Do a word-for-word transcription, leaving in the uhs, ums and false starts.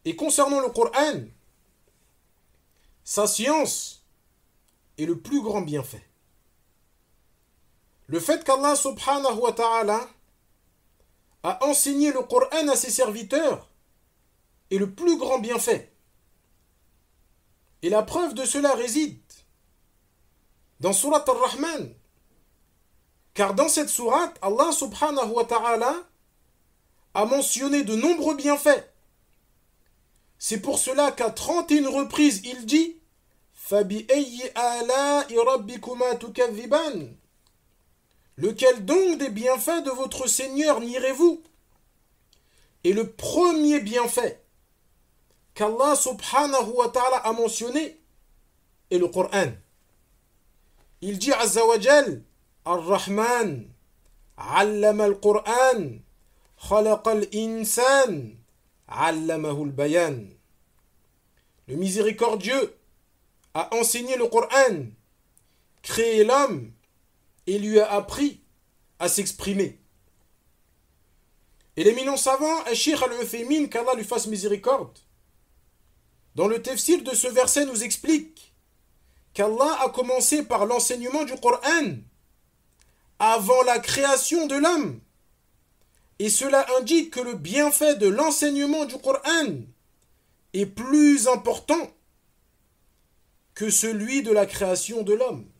Et concernant le Coran, sa science est le plus grand bienfait. Le fait qu'Allah subhanahu wa ta'ala a enseigné le Coran à ses serviteurs est le plus grand bienfait. Et la preuve de cela réside dans Surat Ar-Rahman. Car dans cette sourate, Allah subhanahu wa ta'ala a mentionné de nombreux bienfaits. C'est pour cela qu'à trente et une reprises, il dit فَبِأَيِّ آلَاءِ رَبِّكُمَا تُكَذِّبَانِ. Lequel donc des bienfaits de votre Seigneur nierez-vous? Et le premier bienfait qu'Allah subhanahu wa ta'ala a mentionné est le Coran. Il dit Azza wa Jal Ar-Rahman allama al-Qur'an khalaqa al-insan allamahu al-bayan. Le miséricordieux a enseigné le Coran, créé l'homme et lui a appris à s'exprimer. Et l'éminent savant, Cheikh Al-Uthaymin, qu'Allah lui fasse miséricorde, dans le tafsir de ce verset nous explique qu'Allah a commencé par l'enseignement du Coran avant la création de l'homme. Et cela indique que le bienfait de l'enseignement du Coran est plus important que celui de la création de l'homme.